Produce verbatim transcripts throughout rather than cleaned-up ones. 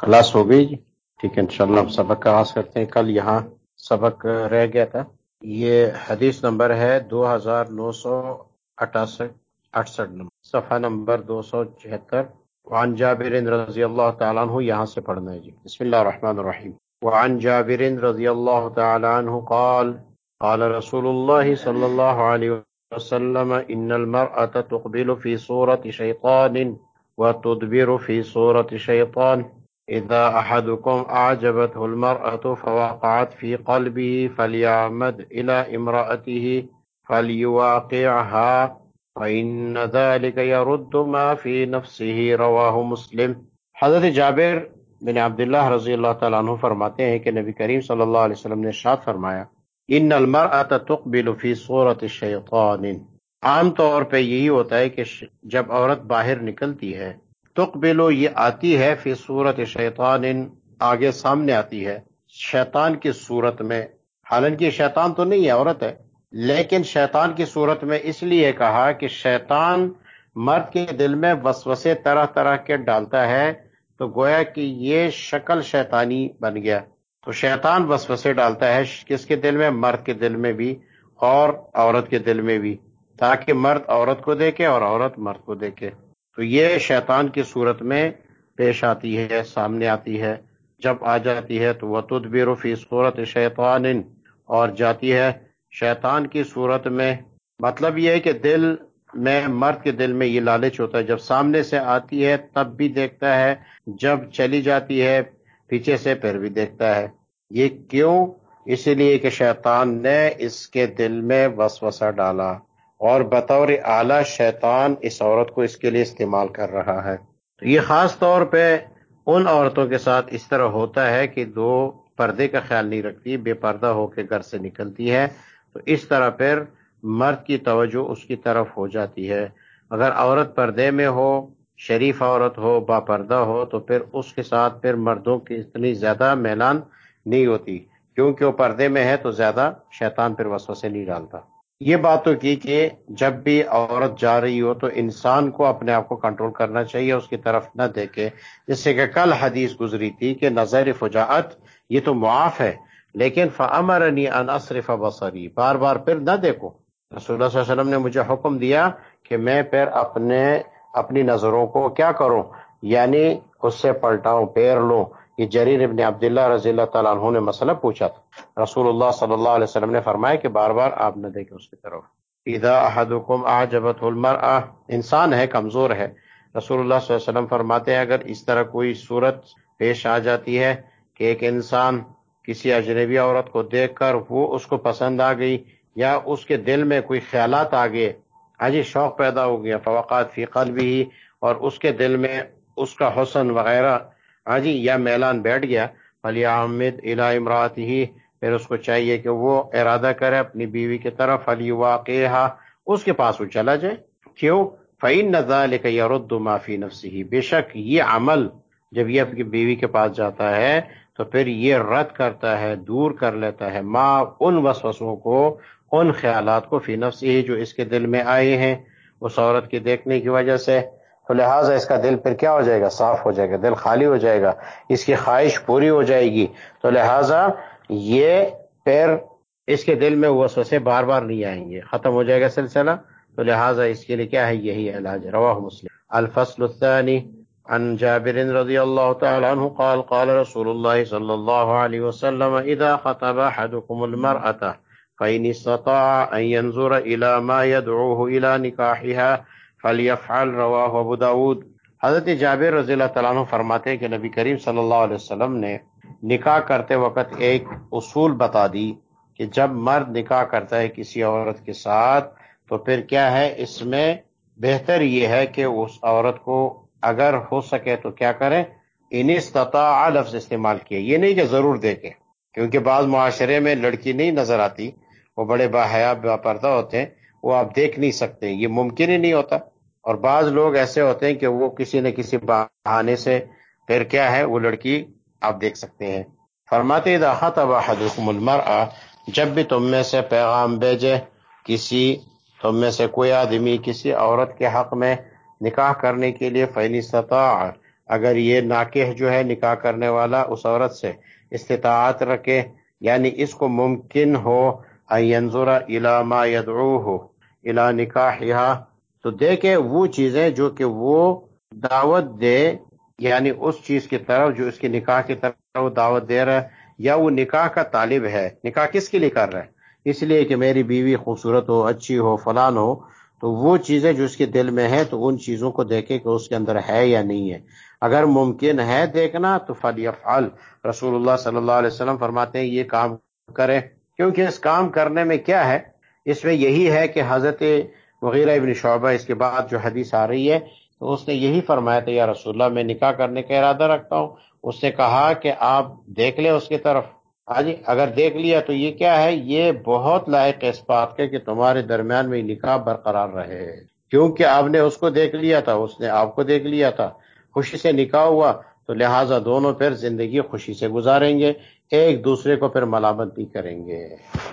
Class ہو گئی جی؟ ٹھیک ہے، انشاءاللہ ہم سبق کا آغاز کرتے ہیں۔ کل یہاں سبق رہ گیا تھا، یہ حدیث نمبر ہے دو ہزار نو سو اٹھاسٹھ اٹھسٹھ نمبر، صفحہ نمبر دو سو چھہتر۔ وعن جابر رضی اللہ تعالیٰ عنہ، یہاں سے پڑھنا ہے جی۔ بسم اللہ الرحمن الرحیم۔ وعن جابر رضی اللہ تعالیٰ عنہ قال قال رسول اللہ صلی اللہ علیہ وسلم ان المرأة تقبل في صورة شیطان وتدبر في صورة شیطان اذا احدكم اعجبته المرأة فوقعت في قلبه فليعمد الى امرأته فليواقعها فإن ذلك يرد ما في نفسه، رواہ مسلم۔ حضرت جابر بن عبداللہ رضی اللہ تعالیٰ عنہ فرماتے ہیں کہ نبی کریم صلی اللہ علیہ وسلم نے ارشاد فرمایا، ان المرأة تقبل فی صورت الشیطان، عام طور پہ یہی ہوتا ہے کہ جب عورت باہر نکلتی ہے، تقبل یہ آتی ہے فی صورت شیطان، آگے سامنے آتی ہے شیطان کی صورت میں، حالانکہ شیطان تو نہیں ہے، عورت ہے، لیکن شیطان کی صورت میں اس لیے کہا کہ شیطان مرد کے دل میں وسوسے طرح طرح کے ڈالتا ہے، تو گویا کہ یہ شکل شیطانی بن گیا۔ تو شیطان وسوسے ڈالتا ہے کس کے دل میں؟ مرد کے دل میں بھی اور عورت کے دل میں بھی، تاکہ مرد عورت کو دیکھے اور عورت مرد کو دیکھے۔ تو یہ شیطان کی صورت میں پیش آتی ہے، سامنے آتی ہے۔ جب آ جاتی ہے تو وَتُدْبِرُ فِي صُورَةِ شَيْطَانٍ، اور جاتی ہے شیطان کی صورت میں۔ مطلب یہ ہے کہ دل میں، مرد کے دل میں یہ لالچ ہوتا ہے، جب سامنے سے آتی ہے تب بھی دیکھتا ہے، جب چلی جاتی ہے پیچھے سے پھر بھی دیکھتا ہے۔ یہ کیوں؟ اس لیے کہ شیطان نے اس کے دل میں وسوسہ ڈالا، اور بطور اعلیٰ شیطان اس عورت کو اس کے لیے استعمال کر رہا ہے۔ تو یہ خاص طور پہ ان عورتوں کے ساتھ اس طرح ہوتا ہے کہ دو پردے کا خیال نہیں رکھتی، بے پردہ ہو کے گھر سے نکلتی ہے، تو اس طرح پھر مرد کی توجہ اس کی طرف ہو جاتی ہے۔ اگر عورت پردے میں ہو، شریف عورت ہو، با پردہ ہو، تو پھر اس کے ساتھ پھر مردوں کی اتنی زیادہ میلان نہیں ہوتی، کیونکہ وہ پردے میں ہے تو زیادہ شیطان پھر وسوسے نہیں ڈالتا۔ یہ بات تو کی کہ جب بھی عورت جا رہی ہو تو انسان کو اپنے آپ کو کنٹرول کرنا چاہیے، اس کی طرف نہ دیکھے، جس سے کہ کل حدیث گزری تھی کہ نظر فجاعت یہ تو معاف ہے، لیکن فَأَمَرَنِي أَنْ أَصْرِفَ بَصَرِي، بار بار پھر نہ دیکھو۔ رسول اللہ صلی اللہ علیہ وسلم نے مجھے حکم دیا کہ میں پھر اپنے اپنی نظروں کو کیا کروں، یعنی اس سے پلٹاؤں، پھیر لوں۔ یہ جریر ابن عبداللہ رضی اللہ تعالیٰ عنہ نے مسئلہ پوچھا تھا، رسول اللہ صلی اللہ علیہ وسلم نے فرمایا کہ بار بار آپ نہ دیکھیں اس کی طرف۔ اذا احدکم اعجبته المرأة، انسان ہے، کمزور ہے، رسول اللہ صلی اللہ علیہ وسلم فرماتے ہیں اگر اس طرح کوئی صورت پیش آ جاتی ہے کہ ایک انسان کسی اجنبی عورت کو دیکھ کر وہ اس کو پسند آ گئی، یا اس کے دل میں کوئی خیالات آ گئے، حاجی شوق پیدا ہو گیا، فوقات فی قلبہ، اور اس کے دل میں اس کا حسن وغیرہ حاجی یا میلان بیٹھ گیا، فلیعمد الی امرأتہ، پھر اس کو چاہیے کہ وہ ارادہ کرے اپنی بیوی کی طرف، فلیواقعہا، اس کے پاس وہ چلا جائے۔ کیوں؟ فإن ذلک یرد ما فی نفسہ، بے شک یہ عمل جب یہ اپنی بیوی کے پاس جاتا ہے تو پھر یہ رد کرتا ہے، دور کر لیتا ہے، ما ان وسوسوں کو، ان خیالات کو، فی نفسہ جو اس کے دل میں آئے ہیں اس عورت کی دیکھنے کی وجہ سے، تو لہٰذا اس کا دل پھر کیا ہو جائے گا؟ صاف ہو جائے گا، دل خالی ہو جائے گا، اس کی خواہش پوری ہو جائے گی، تو لہٰذا یہ پھر اس کے دل میں وسوسے بار بار نہیں آئیں گے، ختم ہو جائے گا سلسلہ۔ تو لہٰذا اس کے لیے کیا ہے؟ یہی علاج، رواہ مسلم۔ الفصل الثانی عن جابر رضی اللہ تعالی عنہ قال قال رسول اللہ صلی اللہ علیہ وسلم اذا خطب احدكم المرأة فإن استطاع ان ينظر الى ما يدعوه الى نکاحها فليفعل، رواہ ابو داود۔ حضرت جابر رضی اللہ تعالیٰ عنہ فرماتے ہیں کہ نبی کریم صلی اللہ علیہ وسلم نے نکاح کرتے وقت ایک اصول بتا دی کہ جب مرد نکاح کرتا ہے کسی عورت کے ساتھ تو پھر کیا ہے، اس میں بہتر یہ ہے کہ اس عورت کو اگر ہو سکے تو کیا کرے، ان استطاع لفظ استعمال کیے، یہ نہیں کہ ضرور دیکھے، کیونکہ بعض معاشرے میں لڑکی نہیں نظر آتی، وہ بڑے باحیا با پردہ ہوتے ہیں، وہ آپ دیکھ نہیں سکتے، یہ ممکن ہی نہیں ہوتا، اور بعض لوگ ایسے ہوتے ہیں کہ وہ کسی نہ کسی بہانے سے پھر کیا ہے وہ لڑکی آپ دیکھ سکتے ہیں۔ فرماتے اذا خطب احدكم المرأة، جب بھی تم میں سے پیغام بھیجے کسی تم میں سے کوئی آدمی کسی عورت کے حق میں نکاح کرنے کے لیے، فإن استطاع، اگر یہ ناکح جو ہے نکاح کرنے والا اس عورت سے استطاعت رکھے، یعنی اس کو ممکن ہو ان ينظر الى ما يدعوه الى نکاحها، تو دیکھے وہ چیزیں جو کہ وہ دعوت دے، یعنی اس چیز کی طرف جو اس کے نکاح کی طرف وہ دعوت دے رہا ہے، یا وہ نکاح کا طالب ہے۔ نکاح کس کے لیے کر رہا ہے؟ اس لیے کہ میری بیوی خوبصورت ہو، اچھی ہو، فلان ہو، تو وہ چیزیں جو اس کے دل میں ہیں تو ان چیزوں کو دیکھے کہ اس کے اندر ہے یا نہیں ہے۔ اگر ممکن ہے دیکھنا تو فلیفعل، رسول اللہ صلی اللہ علیہ وسلم فرماتے ہیں یہ کام کرے، کیونکہ اس کام کرنے میں کیا ہے، اس میں یہی ہے کہ حضرت مغیرہ ابن شعبہ اس کے بعد جو حدیث آ رہی ہے تو اس نے یہی فرمایا تھا، یا رسول اللہ میں نکاح کرنے کا ارادہ رکھتا ہوں۔ اس نے کہا کہ آپ دیکھ لیں اس کی طرف، ہاں جی، اگر دیکھ لیا تو یہ کیا ہے، یہ بہت لائق ہے اس بات کے کہ تمہارے درمیان میں نکاح برقرار رہے، کیونکہ آپ نے اس کو دیکھ لیا تھا، اس نے آپ کو دیکھ لیا تھا، خوشی سے نکاح ہوا، تو لہٰذا دونوں پھر زندگی خوشی سے گزاریں گے، ایک دوسرے کو پھر ملامت نہیں کریں گے۔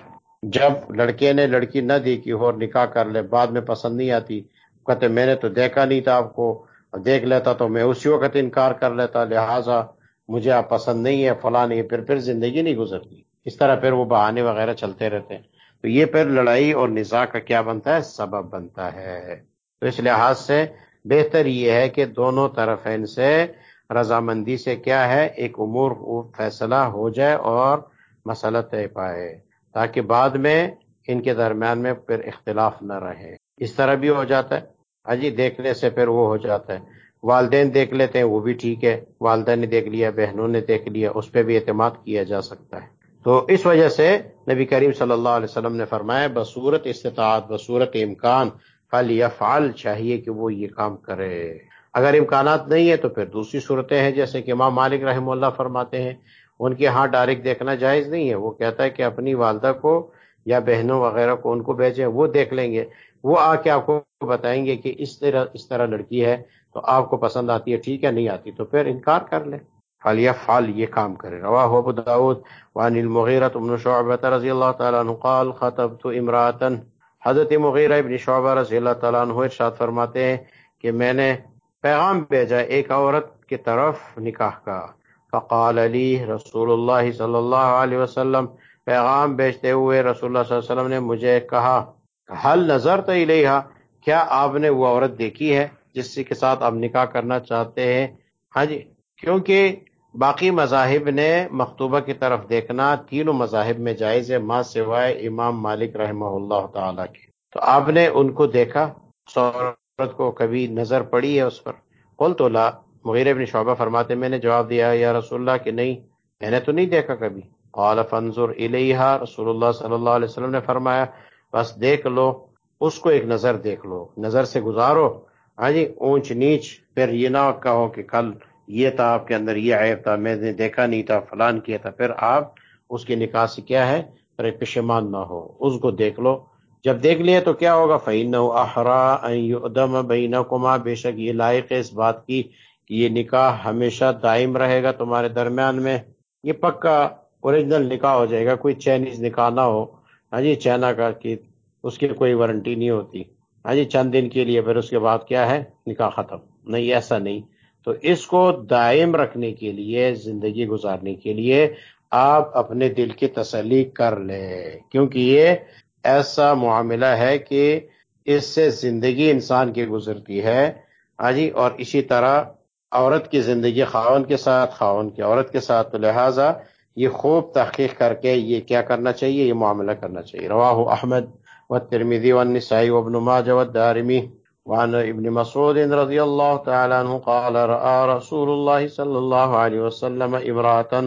جب لڑکے نے لڑکی نہ دیکھی ہو اور نکاح کر لے، بعد میں پسند نہیں آتی، کہتے میں نے تو دیکھا نہیں تھا آپ کو، دیکھ لیتا تو میں اسی وقت انکار کر لیتا، لہٰذا مجھے آپ پسند نہیں ہے فلاں نہیں، پھر پھر زندگی نہیں گزرتی، اس طرح پھر وہ بہانے وغیرہ چلتے رہتے ہیں، تو یہ پھر لڑائی اور نزاع کا کیا بنتا ہے، سبب بنتا ہے۔ تو اس لحاظ سے بہتر یہ ہے کہ دونوں طرفین سے رضامندی سے کیا ہے ایک امور فیصلہ ہو جائے اور مسئلہ طے پائے، تاکہ بعد میں ان کے درمیان میں پھر اختلاف نہ رہے۔ اس طرح بھی ہو جاتا ہے، ہاں جی، دیکھنے سے پھر وہ ہو جاتا ہے، والدین دیکھ لیتے ہیں وہ بھی ٹھیک ہے، والدہ نے دیکھ لیا، بہنوں نے دیکھ لیا، اس پہ بھی اعتماد کیا جا سکتا ہے۔ تو اس وجہ سے نبی کریم صلی اللہ علیہ وسلم نے فرمایا بصورت استطاعت، بصورت امکان، فلیفعل، چاہیے کہ وہ یہ کام کرے۔ اگر امکانات نہیں ہے تو پھر دوسری صورتیں ہیں، جیسے کہ امام مالک رحمہ اللہ فرماتے ہیں ان کے ہاں ڈائریکٹ دیکھنا جائز نہیں ہے، وہ کہتا ہے کہ اپنی والدہ کو یا بہنوں وغیرہ کو ان کو بھیجیں، وہ دیکھ لیں گے، وہ آ کے آپ کو بتائیں گے کہ اس طرح اس طرح لڑکی ہے تو آپ کو پسند آتی ہے، ٹھیک ہے، نہیں آتی تو پھر انکار کر لیں۔ فلیفعل، یہ کام کرے۔ رواہ ابو داود وعن المغیرہ بن شعبہ رضی اللہ تعالیٰ عنہ قال خطبت امراتا، حضرت مغیرہ ابن شعبہ رضی اللہ تعالیٰ عنہ ارشاد فرماتے ہیں کہ میں نے پیغام بھیجا ایک عورت کی طرف نکاح کا، فقال لی رسول اللہ صلی اللہ علیہ وسلم، پیغام بھیجتے ہوئے رسول اللہ صلی اللہ علیہ وسلم نے مجھے کہا، حل نظرت الیہا، کیا آپ نے وہ عورت دیکھی ہے جس کے ساتھ آپ نکاح کرنا چاہتے ہیں؟ ہاں جی، کیونکہ باقی مذاہب نے مخطوبہ کی طرف دیکھنا تینوں مذاہب میں جائز ہے ماں سوائے امام مالک رحمہ اللہ تعالیٰ کے۔ تو آپ نے ان کو دیکھا، اس عورت کو کبھی نظر پڑی ہے اس پر؟ قلت لا، مغیرہ بن شعبہ فرماتے میں نے جواب دیا یا رسول اللہ کہ نہیں، میں نے تو نہیں دیکھا کبھی۔ قال فانظر الیہا، رسول اللہ صلی اللہ علیہ وسلم نے فرمایا بس دیکھ لو، اس کو ایک نظر دیکھ لو، نظر سے گزارو، ہاں جی، اونچ نیچ پھر یہ نہ کہو کہ کل یہ تھا آپ کے اندر، یہ عیب تھا، میں نے دیکھا نہیں تھا، فلان کیا تھا، پھر آپ اس کے نکاح سے کیا ہے پھر پشیمان نہ ہو، اس کو دیکھ لو۔ جب دیکھ لیے تو کیا ہوگا، فَإِنَّهُ أَحْرَىٰ أَن يُؤْدَمَ بَيْنَكُمَا، بے شک یہ لائق ہے اس بات کی کہ یہ نکاح ہمیشہ دائم رہے گا تمہارے درمیان میں، یہ پکا اوریجنل نکاح ہو جائے گا، کوئی چائنیز نکاح نہ ہو، ہاں جی، چائنا کا کہ اس کی کوئی وارنٹی نہیں ہوتی، ہاں جی، چند دن کے لیے پھر اس کے بعد کیا ہے نکاح ختم، نہیں، ایسا نہیں۔ تو اس کو دائم رکھنے کے لیے، زندگی گزارنے کے لیے آپ اپنے دل کی تسلی کر لیں، کیونکہ یہ ایسا معاملہ ہے کہ اس سے زندگی انسان کی گزرتی ہے، ہاں جی، اور اسی طرح عورت کی زندگی خاون کے ساتھ، خاون کی عورت کے ساتھ، تو لہٰذا یہ خوب تحقیق کر کے یہ کیا کرنا چاہیے، یہ معاملہ کرنا چاہیے۔ رواہ احمد والترمذی والنسائی وابن ماجہ والدارمی وعن ابن مسعود رضی اللہ تعالی عنہ قال رأى رسول اللہ صلی اللہ علیہ وسلم امرأة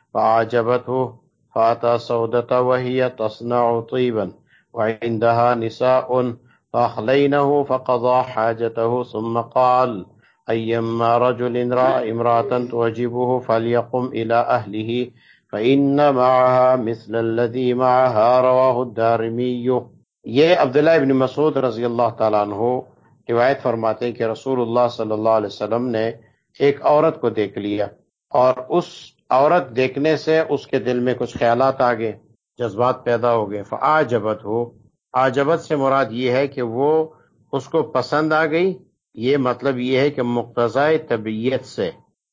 فعجبته فأتى سودة وهي تصنع طيبا وعندها نساء فأخلينه فقضى حاجته ثم قال أيما رجل رأى امرأة تعجبه فليقم إلى أهله فإن معها مثل الذي معها رواه الدارمی۔ یہ عبداللہ ابن مسعود رضی اللہ تعالیٰ عنہ روایت فرماتے ہیں کہ رسول اللہ صلی اللہ علیہ وسلم نے ایک عورت کو دیکھ لیا، اور اس عورت دیکھنے سے اس کے دل میں کچھ خیالات آ گئے، جذبات پیدا ہو گئے، فعجبت ہو، عجبت سے مراد یہ ہے کہ وہ اس کو پسند آ گئی، یہ مطلب یہ ہے کہ مقتضائے طبیعت سے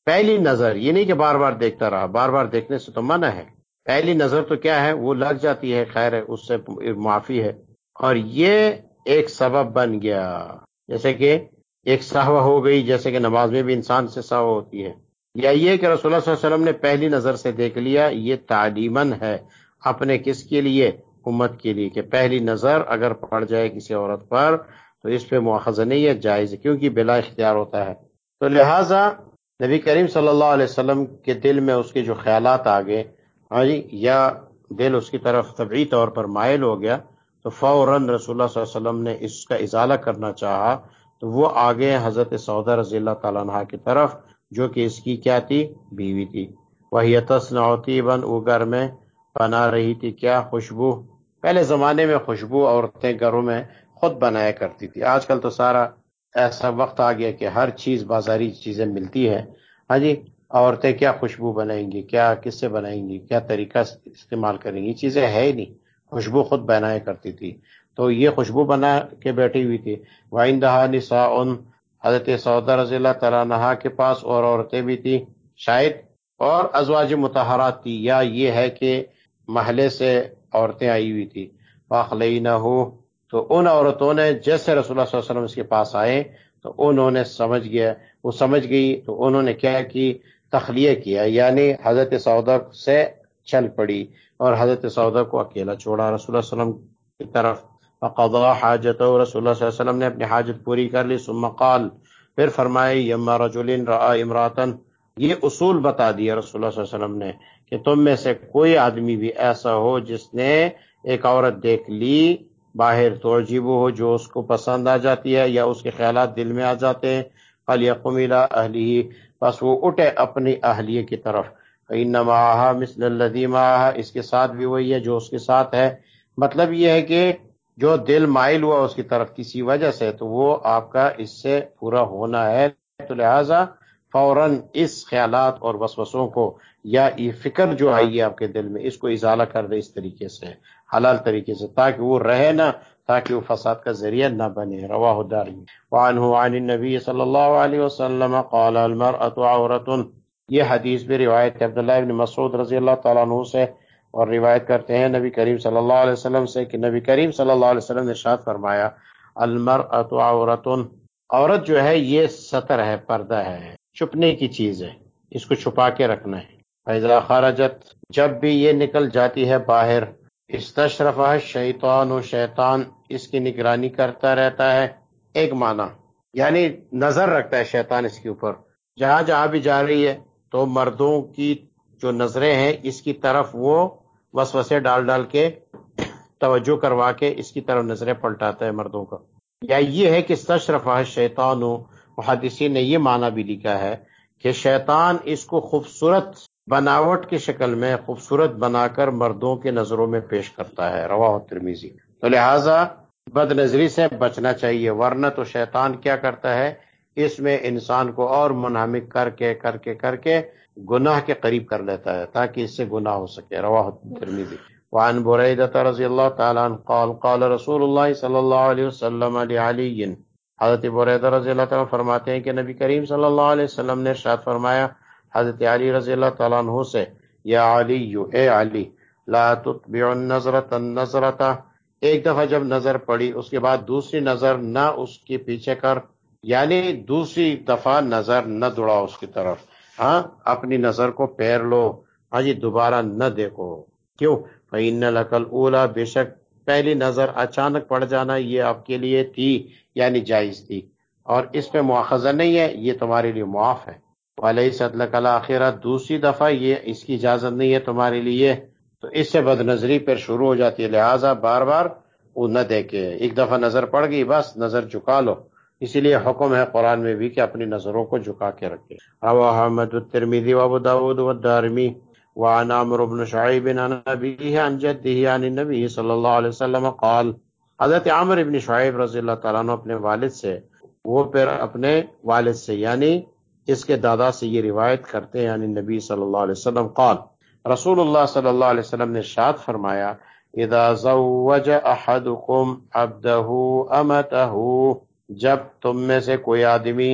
پہلی نظر، یہ نہیں کہ بار بار دیکھتا رہا، بار بار دیکھنے سے تو منع ہے، پہلی نظر تو کیا ہے وہ لگ جاتی ہے، خیر ہے، اس سے معافی ہے، اور یہ ایک سبب بن گیا، جیسے کہ ایک سہو ہو گئی، جیسے کہ نماز میں بھی انسان سے سہو ہوتی ہے، یا یہ کہ رسول اللہ صلی اللہ علیہ وسلم نے پہلی نظر سے دیکھ لیا، یہ تعلیماً ہے اپنے کس کے لیے، امت کے لیے، کہ پہلی نظر اگر پڑ جائے کسی عورت پر تو اس پہ مواخذہ نہیں ہے، جائز ہے، کیونکہ بلا اختیار ہوتا ہے۔ تو لہٰذا نبی کریم صلی اللہ علیہ وسلم کے دل میں اس کے جو خیالات آگے، ہاں جی، یا دل اس کی طرف طبعی طور پر مائل ہو گیا، تو فوراً رسول اللہ صلی اللہ علیہ وسلم نے اس کا ازالہ کرنا چاہا، تو وہ آگے حضرت سعودہ رضی اللہ تعالیٰ عنہ کی طرف، جو کہ اس کی کیا تھی، بیوی تھی، وہی تصنع طیبا، وہ گھر میں بنا رہی تھی کیا، خوشبو۔ پہلے زمانے میں خوشبو عورتیں گھروں میں خود بنایا کرتی تھی، آج کل تو سارا ایسا وقت آ گیا کہ ہر چیز بازاری چیزیں ملتی ہے، ہاں جی، عورتیں کیا خوشبو بنائیں گی، کیا کس سے بنائیں گی، کیا طریقہ استعمال کریں گی، یہ چیزیں ہے ہی نہیں، خوشبو خود بنایا کرتی تھی، تو یہ خوشبو بنا کے بیٹھی ہوئی تھی۔ وَعِندَهَا نِسَاءٌ، حضرت سعودہ رضی اللہ تعالیٰ عنہا کے پاس اور عورتیں بھی تھی شاید، اور ازواج مطہرات تھی، یا یہ ہے کہ محلے سے عورتیں آئی ہوئی تھی، فَأَخْلَيْنَهُ، تو ان عورتوں نے جیسے رسول اللہ صلی اللہ علیہ وسلم اس کے پاس آئے تو انہوں نے سمجھ گیا، وہ سمجھ گئی، تو انہوں نے کیا کی، تخلیہ کیا، یعنی حضرت سعودہ سے چل پڑی اور حضرت سعودہ کو اکیلا چھوڑا رسول اللہ صلی اللہ علیہ وسلم کی طرف۔ فقضا حاجتہ، رسول اللہ صلی اللہ علیہ وسلم نے اپنی حاجت پوری کر لی، ثم قال، پھر فرمائے، یما رجل رأى امراتن، یہ اصول بتا دیا رسول اللہ صلی اللہ علیہ وسلم نے کہ تم میں سے کوئی آدمی بھی ایسا ہو جس نے ایک عورت دیکھ لی باہر، تعجبہ ہو، جو اس کو پسند آ جاتی ہے یا اس کے خیالات دل میں آ جاتے ہیں، فلیقم الی اہلہ، بس وہ اٹھے اپنی اہلیہ کی طرف، فإن معها مثل الذی معها، اس کے ساتھ بھی وہی ہے جو اس کے ساتھ ہے، مطلب یہ ہے کہ جو دل مائل ہوا اس کی طرف کسی وجہ سے، تو وہ آپ کا اس سے پورا ہونا ہے، تو لہٰذا فوراً اس خیالات اور وسوسوں کو یا یہ فکر جو آئی ہے آپ کے دل میں، اس کو ازالہ کر دے اس طریقے سے، حلال طریقے سے، تاکہ وہ رہے نہ، تاکہ وہ فساد کا ذریعہ نہ بنے۔ رواہ الدارمی۔ وعنہ عن النبی صلی اللہ علیہ وسلم قال المرأة عورة، یہ حدیث بھی روایت ہے عبداللہ ابن مسعود رضی اللہ تعالیٰ عنہ سے، اور روایت کرتے ہیں نبی کریم صلی اللہ علیہ وسلم سے کہ نبی کریم صلی اللہ علیہ وسلم نے ارشاد فرمایا، المرأة عورة، عورت جو ہے یہ سطر ہے، پردہ ہے، چھپنے کی چیز ہے، اس کو چھپا کے رکھنا ہے۔ فإذا خرجت، جب بھی یہ نکل جاتی ہے باہر، استشرفها الشیطان، و شیطان اس کی نگرانی کرتا رہتا ہے، ایک معنی یعنی نظر رکھتا ہے شیطان اس کے اوپر، جہاں جہاں بھی جا رہی ہے تو مردوں کی جو نظریں ہیں اس کی طرف وہ وسوسے ڈال ڈال کے توجہ کروا کے اس کی طرف نظریں پلٹاتا ہے مردوں کا، یا یہ ہے کہ استشرفها الشیطان، محدثین نے یہ معنی بھی لکھا ہے کہ شیطان اس کو خوبصورت بناوٹ کی شکل میں خوبصورت بنا کر مردوں کے نظروں میں پیش کرتا ہے۔ رواہ ترمذی۔ تو لہٰذا بد نظری سے بچنا چاہیے، ورنہ تو شیطان کیا کرتا ہے، اس میں انسان کو اور منہمک کر کے کر کے کر کے گناہ کے قریب کر لیتا ہے تاکہ اس سے گناہ ہو سکے۔ رواہ ترمذی۔ وعن بریدہ رضی اللہ تعالیٰ عنہ قال قال رسول اللہ صلی اللہ علیہ وسلم لعلی، حضرت بریدہ رضی اللہ تعالیٰ فرماتے ہیں کہ نبی کریم صلی اللہ علیہ وسلم نے ارشاد فرمایا حضرت علی رضی اللہ تعالیٰ عنہ سے، یا علی، اے علی، لا تتبع النظرۃ النظرۃ، ایک دفعہ جب نظر پڑی اس کے بعد دوسری نظر نہ اس کے پیچھے کر، یعنی دوسری دفعہ نظر نہ دوڑا اس کی طرف، ہاں اپنی نظر کو پیر لو، ہاں جی، دوبارہ نہ دیکھو، کیوں، فإن لک الاولی، بے شک پہلی نظر اچانک پڑ جانا یہ آپ کے لیے تھی، یعنی جائز تھی، اور اس پہ مواخذہ نہیں ہے، یہ تمہارے لیے معاف ہے، وَلَيْسَتْ لَكَ الْآخِرَةُ، دوسری دفعہ یہ اس کی اجازت نہیں ہے تمہارے لیے، تو اس سے بد نظری پھر شروع ہو جاتی ہے، لہٰذا بار بار وہ نہ دیکھے، ایک دفعہ نظر پڑ گئی بس نظر جھکا لو، اسی لیے حکم ہے قرآن میں بھی کہ اپنی نظروں کو جھکا کے رکھے۔ رواہ احمد الترمذی وابو داود والدارمی۔ وعن عمرو بن شعیب عن ابیہ عن جدہ عن النبی صلی اللہ علیہ وسلم قال، حضرت عمرو بن شعیب رضی اللہ تعالیٰ عنہ اپنے والد سے، وہ پھر اپنے والد سے یعنی اس کے دادا سے یہ روایت کرتے ہیں، یعنی نبی صلی اللہ علیہ وسلم قال، رسول اللہ صلی اللہ علیہ وسلم نے ارشاد فرمایا، اذا زوج احدکم عبدہ امتہ، جب تم میں سے کوئی آدمی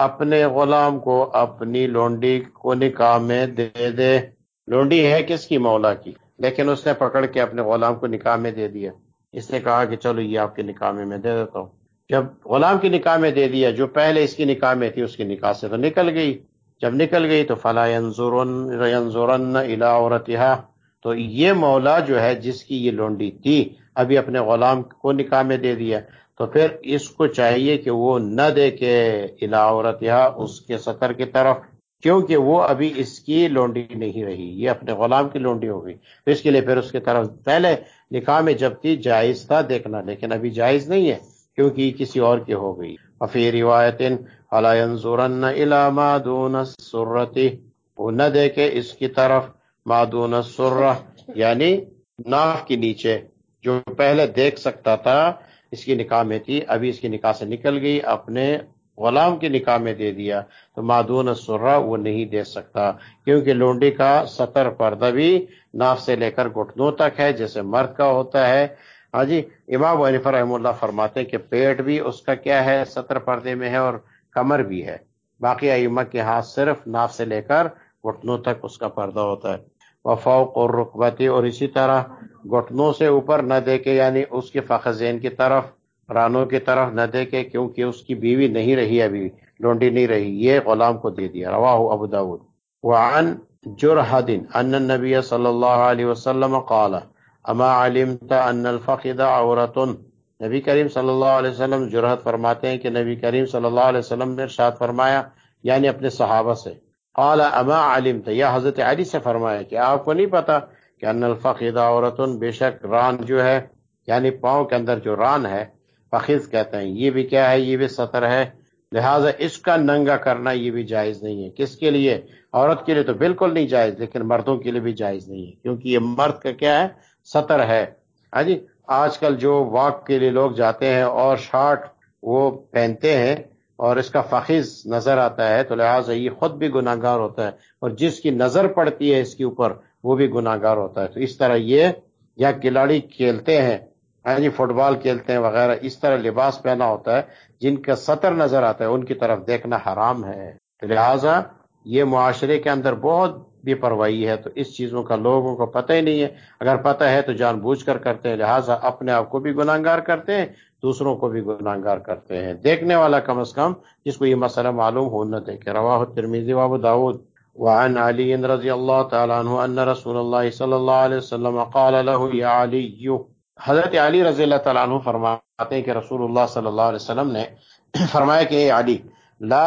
اپنے غلام کو اپنی لونڈی کو نکاح میں دے دے. لونڈی ہے کس کی؟ مولا کی. لیکن اس نے پکڑ کے اپنے غلام کو نکاح میں دے دیا. اس نے کہا کہ چلو یہ آپ کے نکاح میں میں دے دیتا ہوں. جب غلام کی نکاح میں دے دیا، جو پہلے اس کی نکاح میں تھی اس کی نکاح سے تو نکل گئی. جب نکل گئی تو فلا ينظرن ينظرن الى عورتها، تو یہ مولا جو ہے جس کی یہ لونڈی تھی ابھی اپنے غلام کو نکاح میں دے دیا، تو پھر اس کو چاہیے کہ وہ نہ دیکھے الى عورتها، اس کے سطر کی طرف، کیونکہ وہ ابھی اس کی لونڈی نہیں رہی، یہ اپنے غلام کی لونڈی ہو گئی. تو اس کے لیے پھر اس کی طرف پہلے نکاح میں جب تھی جائز تھا دیکھنا، لیکن ابھی جائز نہیں ہے کیونکہ یہ کسی اور کی ہو گئی. وفی روایت فلا ينظرن الى ما دون السرة، وہ نہ دیکھے اس کی طرف ما دون السرة یعنی ناف کے نیچے، جو پہلے دیکھ سکتا تھا اس کی نکاح میں تھی، ابھی اس کی نکاح سے نکل گئی، اپنے غلام کی نکاح میں دے دیا، تو ما دون السرة وہ نہیں دے سکتا، کیونکہ لونڈی کا سطر پردہ بھی ناف سے لے کر گھٹنوں تک ہے جیسے مرد کا ہوتا ہے. ہاں جی، امام ابو حنیفہ رحمہ اللہ فرماتے ہیں کہ پیٹ بھی اس کا کیا ہے؟ سطر پردے میں ہے، اور کمر بھی ہے. باقی ائمہ کے ہاتھ صرف ناف سے لے کر گھٹنوں تک اس کا پردہ ہوتا ہے. وفوق الرکبتی، اور اسی طرح گھٹنوں سے اوپر نہ دیکھے، یعنی اس کے فخذین کی طرف، رانوں کی طرف نہ دیکھے، کیونکہ اس کی بیوی نہیں رہی، ابھی لونڈی نہیں رہی، یہ غلام کو دے دیا. رواہ ابو داود. وعن جرحد ان النبی صلی اللہ علیہ وسلم قال اما علمت ان الفخذ عورت، نبی کریم صلی اللہ علیہ وسلم جرحد فرماتے ہیں کہ نبی کریم صلی اللہ علیہ وسلم نے ارشاد فرمایا، یعنی اپنے صحابہ سے، قال اما علمت، یا حضرت علی سے فرمایا کہ آپ کو نہیں پتا کہ ان الفخذ عورت، بے شک ران جو ہے، یعنی پاؤں کے اندر جو ران ہے، فخذ کہتے ہیں، یہ بھی کیا ہے؟ یہ بھی سطر ہے، لہٰذا اس کا ننگا کرنا یہ بھی جائز نہیں ہے. کس کے لیے؟ عورت کے لیے تو بالکل نہیں جائز، لیکن مردوں کے لیے بھی جائز نہیں ہے، کیونکہ یہ مرد کا کیا ہے؟ سطر ہے. ہاں جی، آج کل جو واک کے لیے لوگ جاتے ہیں اور شارٹ وہ پہنتے ہیں اور اس کا فخذ نظر آتا ہے، تو لہٰذا یہ خود بھی گناہگار ہوتا ہے، اور جس کی نظر پڑتی ہے اس کے اوپر وہ بھی گناہگار ہوتا ہے. تو اس طرح یہ یا کھلاڑی کھیلتے ہیں، ہاں جی، فٹ بال کھیلتے ہیں وغیرہ، اس طرح لباس پہنا ہوتا ہے جن کا سطر نظر آتا ہے، ان کی طرف دیکھنا حرام ہے. لہٰذا یہ معاشرے کے اندر بہت بے پرواہی ہے، تو اس چیزوں کا لوگوں کو پتہ ہی نہیں ہے. اگر پتہ ہے تو جان بوجھ کر کرتے ہیں، لہٰذا اپنے آپ کو بھی گناہگار کرتے ہیں، دوسروں کو بھی گناہگار کرتے ہیں. دیکھنے والا کم از کم جس کو یہ مسئلہ معلوم ہو نہ دیکھے. رواہ الترمذی وابو داود. وعن علی رضی اللہ تعالی عنہ ان رسول اللہ صلی اللہ علیہ وسلم قال له یا علی، حضرت علی رضی اللہ تعالیٰ عنہ فرماتے ہیں کہ رسول اللہ صلی اللہ علیہ وسلم نے فرمایا کہ اے علی، لا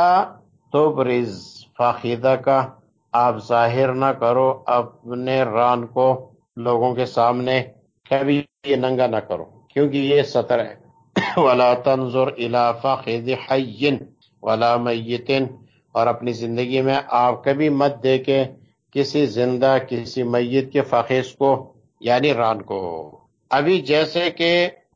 تبرز فخذک، آپ ظاہر نہ کرو اپنے ران کو لوگوں کے سامنے، کبھی یہ ننگا نہ کرو کیونکہ یہ سطر ہے. ولا تنظر الى فخذ حی ولا میت، اور اپنی زندگی میں آپ کبھی مت دیکھیں کسی زندہ کسی میت کے فخذ کو، یعنی ران کو. ابھی جیسے کہ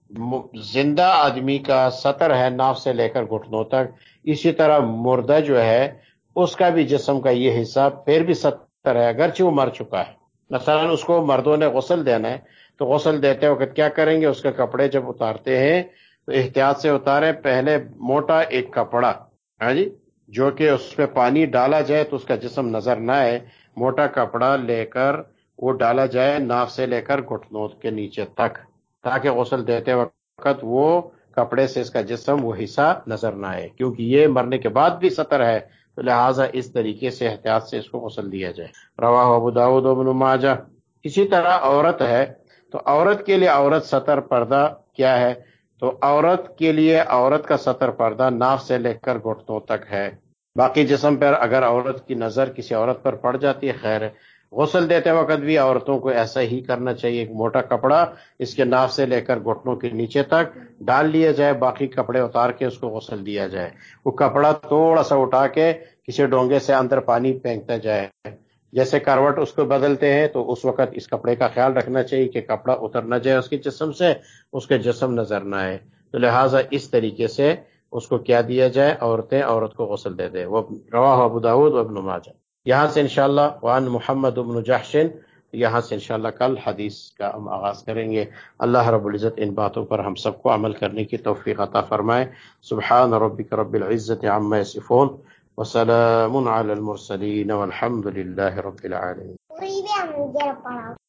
زندہ آدمی کا سطر ہے ناف سے لے کر گھٹنوں تک، اسی طرح مردہ جو ہے اس کا بھی جسم کا یہ حصہ پھر بھی سطر ہے، اگرچہ وہ مر چکا ہے. مثلا اس کو مردوں نے غسل دینا ہے تو غسل دیتے وقت کیا کریں گے؟ اس کے کپڑے جب اتارتے ہیں تو احتیاط سے اتاریں، پہلے موٹا ایک کپڑا، ہاں جی، جو کہ اس پہ پانی ڈالا جائے تو اس کا جسم نظر نہ آئے، موٹا کپڑا لے کر وہ ڈالا جائے ناف سے لے کر گھٹنوں کے نیچے تک، تاکہ غسل دیتے وقت وہ کپڑے سے اس کا جسم وہ حصہ نظر نہ آئے، کیونکہ یہ مرنے کے بعد بھی سطر ہے، تو لہٰذا اس طریقے سے احتیاط سے اس کو غسل دیا جائے. رواہ ابو داؤد و ابن ماجہ. اسی طرح عورت ہے تو عورت کے لیے عورت سطر پردہ کیا ہے؟ تو عورت کے لیے عورت کا سطر پردہ ناف سے لے کر گھٹنوں تک ہے. باقی جسم پر اگر عورت کی نظر کسی عورت پر پڑ جاتی ہے خیر ہے. غسل دیتے وقت بھی عورتوں کو ایسا ہی کرنا چاہیے، ایک موٹا کپڑا اس کے ناف سے لے کر گھٹنوں کے نیچے تک ڈال لیا جائے، باقی کپڑے اتار کے اس کو غسل دیا جائے. وہ کپڑا تھوڑا سا اٹھا کے کسی ڈونگے سے اندر پانی پھینکتا جائے، جیسے کروٹ اس کو بدلتے ہیں تو اس وقت اس کپڑے کا خیال رکھنا چاہیے کہ کپڑا اتر نہ جائے اس کے جسم سے، اس کے جسم نظر نہ آئے. تو لہٰذا اس طریقے سے اس کو کیا دیا جائے؟ عورتیں عورت کو غسل دے دے. وہ رواہ ابو داود و ابن ماجہ. یہاں سے انشاءاللہ وعن محمد بن جحش یہاں سے انشاءاللہ کل حدیث کا ہم آغاز کریں گے۔ اللہ رب العزت ان باتوں پر ہم سب کو عمل کرنے کی توفیق عطا فرمائے۔ سبحان ربک رب العزت عما یصفون وسلام علی المرسلین والحمد للہ رب العالمین۔